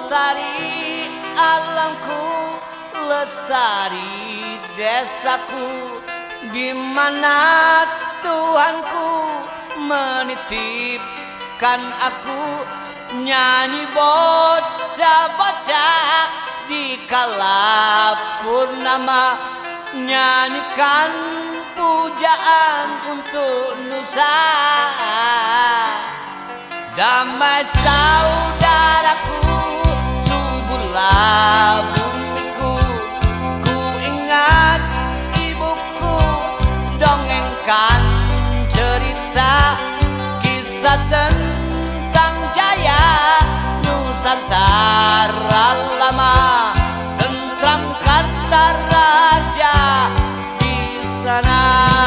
lestari alamku, lestari desaku, di mana Tuhanku menitipkan aku. Nyanyi bocah-bocah di kala purnama, nyanyikan pujaan untuk Nusa. Damai saudaraku, suburlah bumiku. Ku ingat ibuku dongengkan cerita kisah tentang jaya Nusantara lama, tentram Kartaraja di sana.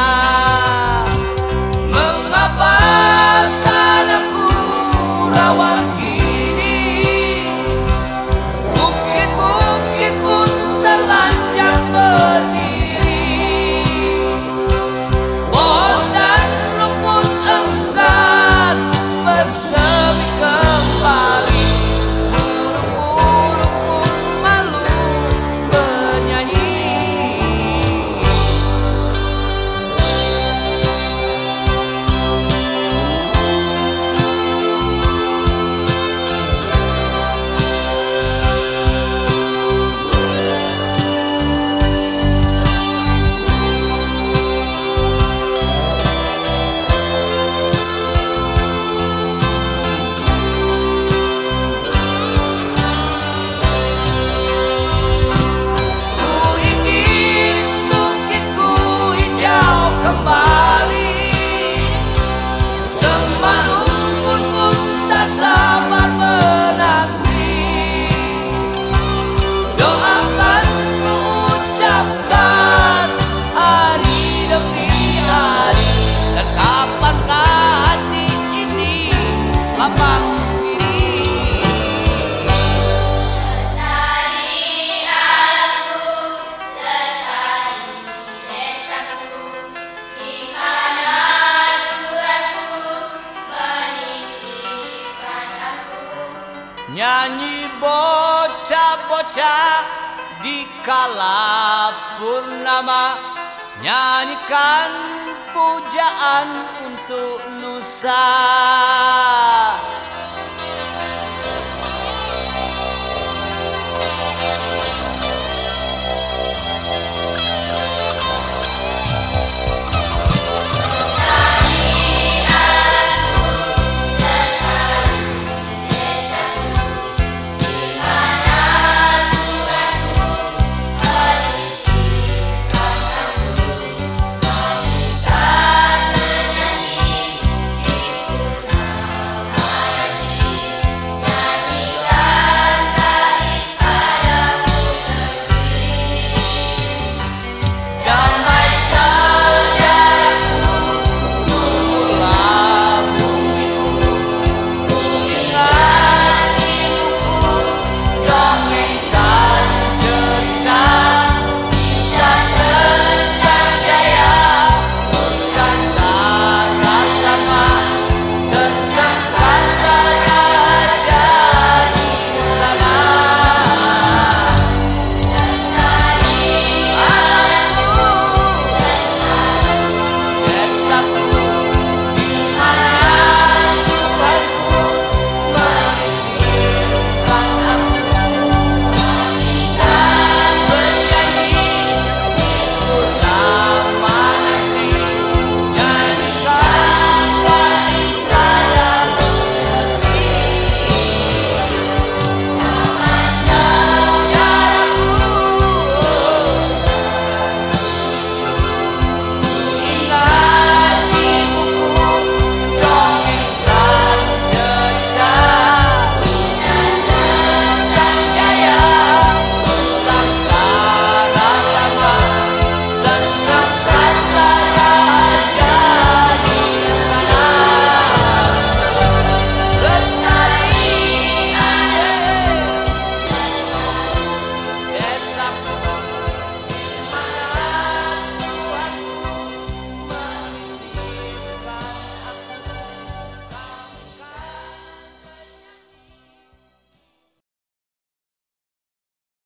Mengapa tanahku rawan kini, bukit-bukit pun telanjang berdiri, pohon dan rumput enggan bersemi kembali, burung-burung pun malu bernyanyi. Nyanyi bocah-bocah di kala purnama, nyanyikan pujaan untuk Nusa.